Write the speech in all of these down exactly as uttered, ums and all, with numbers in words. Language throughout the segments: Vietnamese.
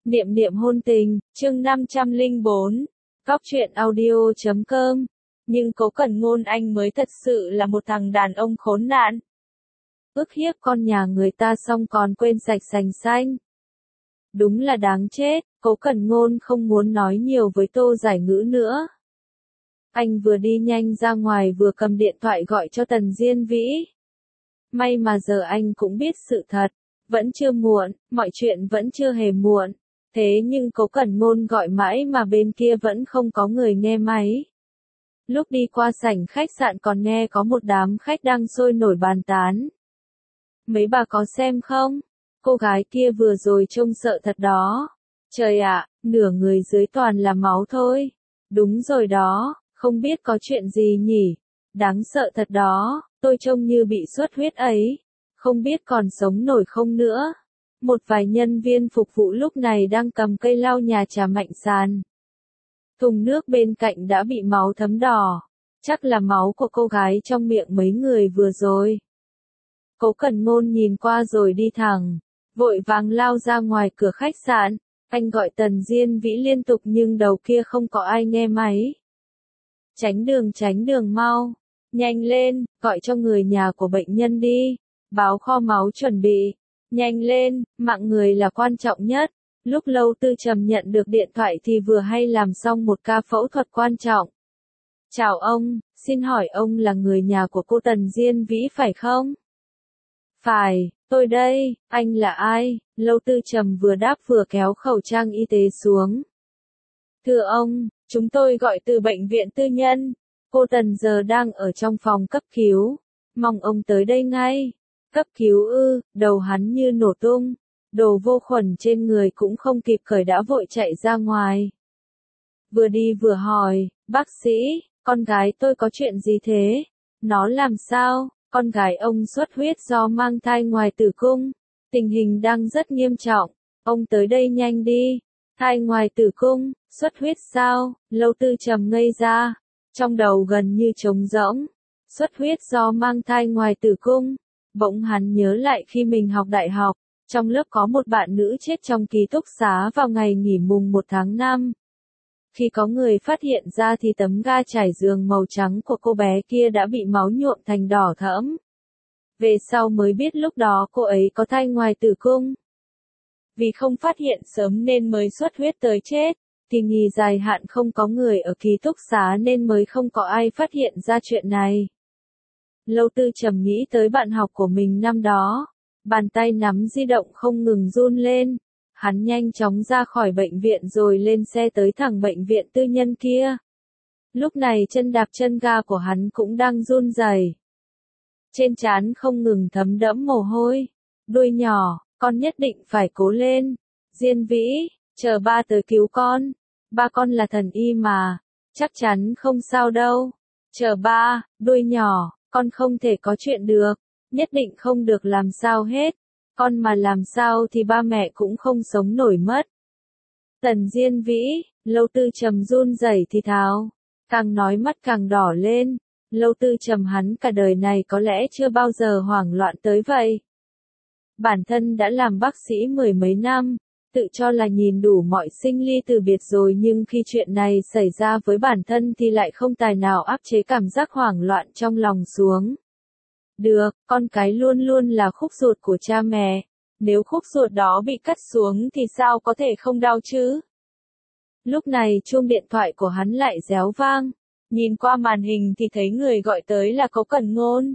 Niệm niệm hôn tình, chương năm trăm lẻ bốn, Góc truyện audio chấm com. Nhưng Cố Cẩn Ngôn anh mới thật sự là một thằng đàn ông khốn nạn. Ức hiếp con nhà người ta xong còn quên sạch sành xanh. Đúng là đáng chết, Cố Cẩn Ngôn không muốn nói nhiều với Tô Giải Ngữ nữa. Anh vừa đi nhanh ra ngoài vừa cầm điện thoại gọi cho Tần Diên Vĩ. May mà giờ anh cũng biết sự thật, vẫn chưa muộn, mọi chuyện vẫn chưa hề muộn. Thế nhưng Cố Cẩn Ngôn gọi mãi mà bên kia vẫn không có người nghe máy. Lúc đi qua sảnh khách sạn còn nghe có một đám khách đang sôi nổi bàn tán. Mấy bà có xem không? Cô gái kia vừa rồi trông sợ thật đó. Trời ạ, nửa người dưới toàn là máu thôi. Đúng rồi đó, không biết có chuyện gì nhỉ? Đáng sợ thật đó, tôi trông như bị xuất huyết ấy. Không biết còn sống nổi không nữa. Một vài nhân viên phục vụ lúc này đang cầm cây lau nhà trà mạnh sàn. Thùng nước bên cạnh đã bị máu thấm đỏ. Chắc là máu của cô gái trong miệng mấy người vừa rồi. Cố Cẩn Ngôn nhìn qua rồi đi thẳng, vội vàng lao ra ngoài cửa khách sạn. Anh gọi Tần Diên Vĩ liên tục nhưng đầu kia không có ai nghe máy. Tránh đường tránh đường mau. Nhanh lên, gọi cho người nhà của bệnh nhân đi. Báo kho máu chuẩn bị. Nhanh lên, mạng người là quan trọng nhất. Lúc Lâu Tư Trầm nhận được điện thoại thì vừa hay làm xong một ca phẫu thuật quan trọng. Chào ông, xin hỏi ông là người nhà của cô Tần Diên Vĩ phải không? Phải, tôi đây, anh là ai? Lâu Tư Trầm vừa đáp vừa kéo khẩu trang y tế xuống. Thưa ông, chúng tôi gọi từ bệnh viện tư nhân. Cô Tần giờ đang ở trong phòng cấp cứu. Mong ông tới đây ngay. Cấp cứu ư, đầu hắn như nổ tung. Đồ vô khuẩn trên người cũng không kịp cởi đã vội chạy ra ngoài. Vừa đi vừa hỏi, bác sĩ, con gái tôi có chuyện gì thế? Nó làm sao? Con gái ông xuất huyết do mang thai ngoài tử cung. Tình hình đang rất nghiêm trọng. Ông tới đây nhanh đi. Thai ngoài tử cung, xuất huyết sao? Lâu Tư Trầm ngây ra. Trong đầu gần như trống rỗng. Xuất huyết do mang thai ngoài tử cung. Bỗng hắn nhớ lại khi mình học đại học. Trong lớp có một bạn nữ chết trong ký túc xá vào ngày nghỉ mùng một tháng năm. Khi có người phát hiện ra thì tấm ga trải giường màu trắng của cô bé kia đã bị máu nhuộm thành đỏ thẫm. Về sau mới biết lúc đó cô ấy có thai ngoài tử cung. Vì không phát hiện sớm nên mới xuất huyết tới chết. Kỳ nghỉ dài hạn không có người ở ký túc xá nên mới không có ai phát hiện ra chuyện này. Lâu Tư Trầm nghĩ tới bạn học của mình năm đó. Bàn tay nắm di động không ngừng run lên. Hắn nhanh chóng ra khỏi bệnh viện rồi lên xe tới thẳng bệnh viện tư nhân kia. Lúc này chân đạp chân ga của hắn cũng đang run rẩy. Trên trán không ngừng thấm đẫm mồ hôi. Đuôi nhỏ, con nhất định phải cố lên. Diên Vĩ, chờ ba tới cứu con. Ba con là thần y mà, chắc chắn không sao đâu. Chờ ba, đuôi nhỏ, con không thể có chuyện được. Nhất định không được làm sao hết. Con mà làm sao thì ba mẹ cũng không sống nổi mất. Tần Diên Vĩ, Lâu Tư Trầm run rẩy thì thào. Càng nói mắt càng đỏ lên. Lâu Tư Trầm hắn cả đời này có lẽ chưa bao giờ hoảng loạn tới vậy. Bản thân đã làm bác sĩ mười mấy năm. Tự cho là nhìn đủ mọi sinh ly từ biệt rồi nhưng khi chuyện này xảy ra với bản thân thì lại không tài nào áp chế cảm giác hoảng loạn trong lòng xuống. Được, con cái luôn luôn là khúc ruột của cha mẹ. Nếu khúc ruột đó bị cắt xuống thì sao có thể không đau chứ? Lúc này chuông điện thoại của hắn lại réo vang. Nhìn qua màn hình thì thấy người gọi tới là Cố Cẩn Ngôn.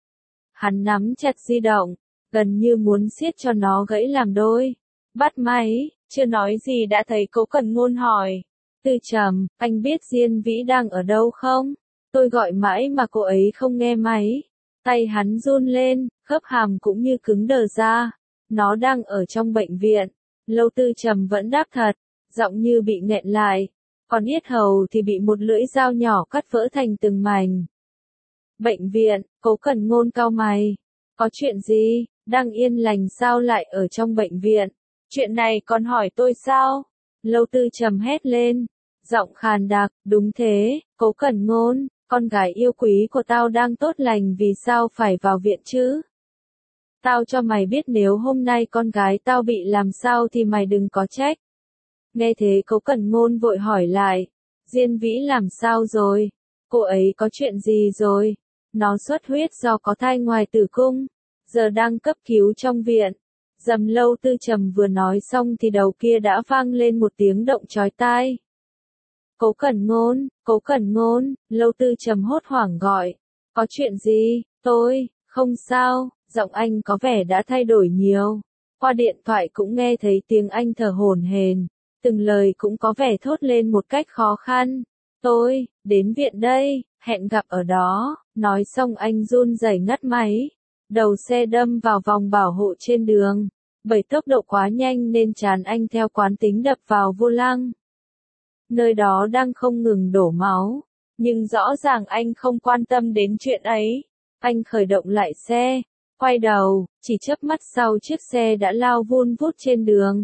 Hắn nắm chặt di động, gần như muốn siết cho nó gãy làm đôi. Bắt máy, chưa nói gì đã thấy Cố Cẩn Ngôn hỏi. Tư Trầm, anh biết Diên Vĩ đang ở đâu không? Tôi gọi mãi mà cô ấy không nghe máy. Tay hắn run lên, khớp hàm cũng như cứng đờ ra. Nó đang ở trong bệnh viện. Lâu Tư Trầm vẫn đáp thật, giọng như bị nghẹn lại. Còn yết hầu thì bị một lưỡi dao nhỏ cắt vỡ thành từng mảnh. Bệnh viện, Cố Cẩn Ngôn cau mày. Có chuyện gì, đang yên lành sao lại ở trong bệnh viện? Chuyện này còn hỏi tôi sao? Lâu Tư Trầm hét lên. Giọng khàn đặc, đúng thế, Cố Cẩn Ngôn. Con gái yêu quý của tao đang tốt lành vì sao phải vào viện chứ? Tao cho mày biết nếu hôm nay con gái tao bị làm sao thì mày đừng có trách. Nghe thế Cố Cẩn Ngôn vội hỏi lại, Diên Vĩ làm sao rồi? Cô ấy có chuyện gì rồi? Nó xuất huyết do có thai ngoài tử cung, giờ đang cấp cứu trong viện. Dầm Lâu Tư Trầm vừa nói xong thì đầu kia đã vang lên một tiếng động chói tai. Cố Cẩn Ngôn, Cố Cẩn Ngôn, Lâu Tư Trầm hốt hoảng gọi. Có chuyện gì? Tôi, không sao, giọng anh có vẻ đã thay đổi nhiều. Qua điện thoại cũng nghe thấy tiếng anh thở hổn hển, từng lời cũng có vẻ thốt lên một cách khó khăn. Tôi, đến viện đây, hẹn gặp ở đó. Nói xong anh run rẩy ngắt máy. Đầu xe đâm vào vòng bảo hộ trên đường. Bởi tốc độ quá nhanh nên trán anh theo quán tính đập vào vô lăng. Nơi đó đang không ngừng đổ máu. Nhưng rõ ràng anh không quan tâm đến chuyện ấy. Anh khởi động lại xe, quay đầu, chỉ chớp mắt sau chiếc xe đã lao vun vút trên đường.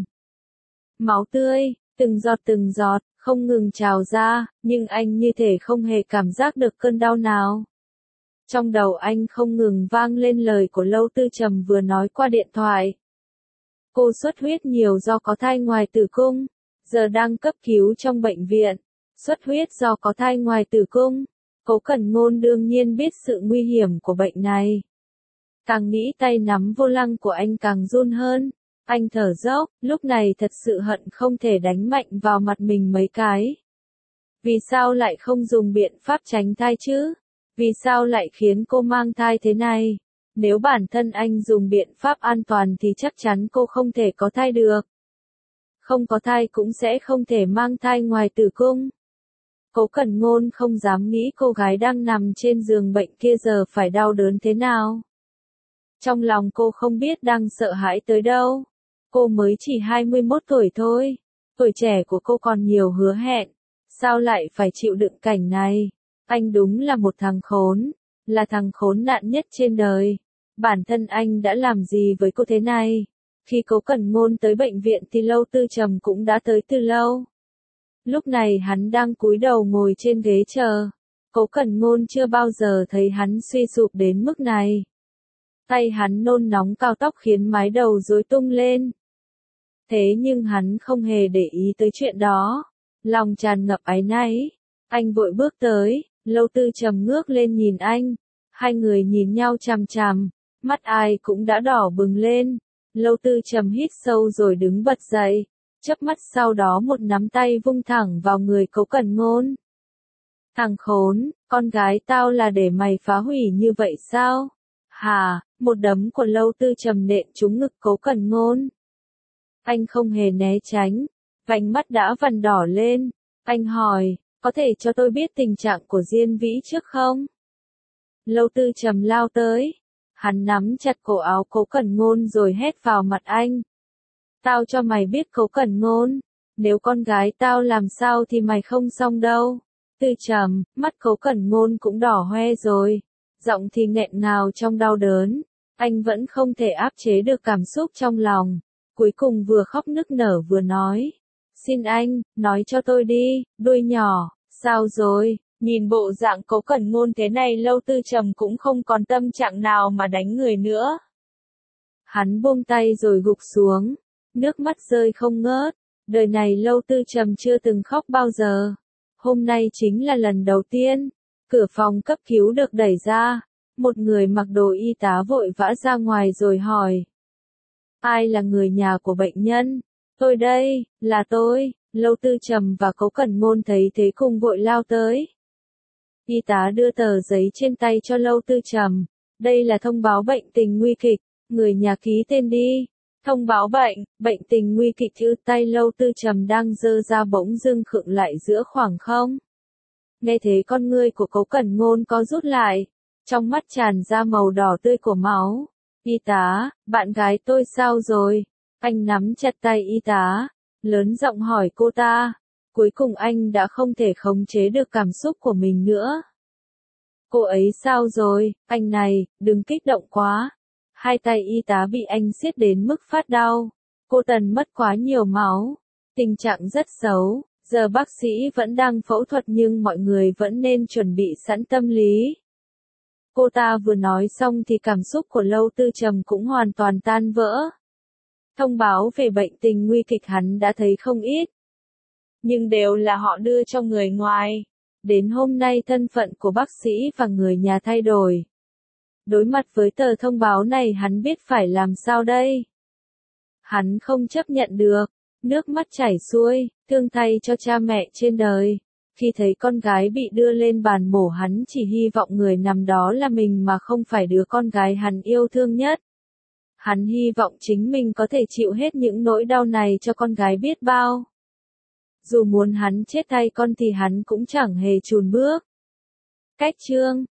Máu tươi, từng giọt từng giọt, không ngừng trào ra, nhưng anh như thể không hề cảm giác được cơn đau nào. Trong đầu anh không ngừng vang lên lời của Lâu Tư Trầm vừa nói qua điện thoại. Cô xuất huyết nhiều do có thai ngoài tử cung, giờ đang cấp cứu trong bệnh viện. Xuất huyết do có thai ngoài tử cung. Cố Cẩn Ngôn đương nhiên biết sự nguy hiểm của bệnh này. Càng nghĩ tay nắm vô lăng của anh càng run hơn. Anh thở dốc, lúc này thật sự hận không thể đánh mạnh vào mặt mình mấy cái. Vì sao lại không dùng biện pháp tránh thai chứ? Vì sao lại khiến cô mang thai thế này? Nếu bản thân anh dùng biện pháp an toàn thì chắc chắn cô không thể có thai được. Không có thai cũng sẽ không thể mang thai ngoài tử cung. Cố Cẩn Ngôn không dám nghĩ cô gái đang nằm trên giường bệnh kia giờ phải đau đớn thế nào. Trong lòng cô không biết đang sợ hãi tới đâu. Cô mới chỉ hai mươi mốt tuổi thôi. Tuổi trẻ của cô còn nhiều hứa hẹn. Sao lại phải chịu đựng cảnh này? Anh đúng là một thằng khốn. Là thằng khốn nạn nhất trên đời. Bản thân anh đã làm gì với cô thế này? Khi Cố Cẩn Ngôn tới bệnh viện thì Lâu Tư Trầm cũng đã tới từ lâu. Lúc này hắn đang cúi đầu ngồi trên ghế chờ. Cố Cẩn Ngôn chưa bao giờ thấy hắn suy sụp đến mức này. Tay hắn nôn nóng cao tóc khiến mái đầu rối tung lên. Thế nhưng hắn không hề để ý tới chuyện đó. Lòng tràn ngập áy náy. Anh vội bước tới, Lâu Tư Trầm ngước lên nhìn anh. Hai người nhìn nhau chằm chằm, mắt ai cũng đã đỏ bừng lên. Lâu Tư Trầm hít sâu rồi đứng bật dậy. Chớp mắt sau đó một nắm tay vung thẳng vào người Cố Cẩn Ngôn. Thằng khốn, con gái tao là để mày phá hủy như vậy sao? Hà, một đấm của Lâu Tư Trầm nện trúng ngực Cố Cẩn Ngôn. Anh không hề né tránh, vành mắt đã vằn đỏ lên. Anh hỏi, có thể cho tôi biết tình trạng của Diên Vĩ trước không? Lâu Tư Trầm lao tới. Hắn nắm chặt cổ áo Cố Cẩn Ngôn rồi hét vào mặt anh. Tao cho mày biết Cố Cẩn Ngôn, nếu con gái tao làm sao thì mày không xong đâu. Tư Trầm, mắt Cố Cẩn Ngôn cũng đỏ hoe rồi, giọng thì nghẹn ngào trong đau đớn. Anh vẫn không thể áp chế được cảm xúc trong lòng, cuối cùng vừa khóc nức nở vừa nói. Xin anh, nói cho tôi đi, đuôi nhỏ, sao rồi? Nhìn bộ dạng Cố Cẩn Ngôn thế này Lâu Tư Trầm cũng không còn tâm trạng nào mà đánh người nữa. Hắn buông tay rồi gục xuống, nước mắt rơi không ngớt. Đời này Lâu Tư Trầm chưa từng khóc bao giờ. Hôm nay chính là lần đầu tiên. Cửa phòng cấp cứu được đẩy ra. Một người mặc đồ y tá vội vã ra ngoài rồi hỏi. Ai là người nhà của bệnh nhân? Tôi đây, là tôi. Lâu Tư Trầm và Cố Cẩn Ngôn thấy thế cùng vội lao tới. Y tá đưa tờ giấy trên tay cho Lâu Tư Trầm. Đây là thông báo bệnh tình nguy kịch, người nhà ký tên đi. Thông báo bệnh, bệnh tình nguy kịch chữ tay Lâu Tư Trầm đang giơ ra bỗng dưng khựng lại giữa khoảng không. Nghe thế con ngươi của Cố Cẩn Ngôn có rút lại, trong mắt tràn ra màu đỏ tươi của máu. Y tá, bạn gái tôi sao rồi? Anh nắm chặt tay y tá, lớn giọng hỏi cô ta. Cuối cùng anh đã không thể khống chế được cảm xúc của mình nữa. Cô ấy sao rồi? Anh này, đừng kích động quá. Hai tay y tá bị anh siết đến mức phát đau. Cô Tần mất quá nhiều máu. Tình trạng rất xấu. Giờ bác sĩ vẫn đang phẫu thuật nhưng mọi người vẫn nên chuẩn bị sẵn tâm lý. Cô ta vừa nói xong thì cảm xúc của Lâu Tư Trầm cũng hoàn toàn tan vỡ. Thông báo về bệnh tình nguy kịch hắn đã thấy không ít. nhưng đều là họ đưa cho người ngoài. Đến hôm nay thân phận của bác sĩ và người nhà thay đổi. Đối mặt với tờ thông báo này hắn biết phải làm sao đây? Hắn không chấp nhận được, nước mắt chảy xuôi, thương thay cho cha mẹ trên đời. Khi thấy con gái bị đưa lên bàn mổ hắn chỉ hy vọng người nằm đó là mình mà không phải đứa con gái hắn yêu thương nhất. Hắn hy vọng chính mình có thể chịu hết những nỗi đau này cho con gái biết bao. Dù muốn hắn chết thay con thì hắn cũng chẳng hề chùn bước. Cách chương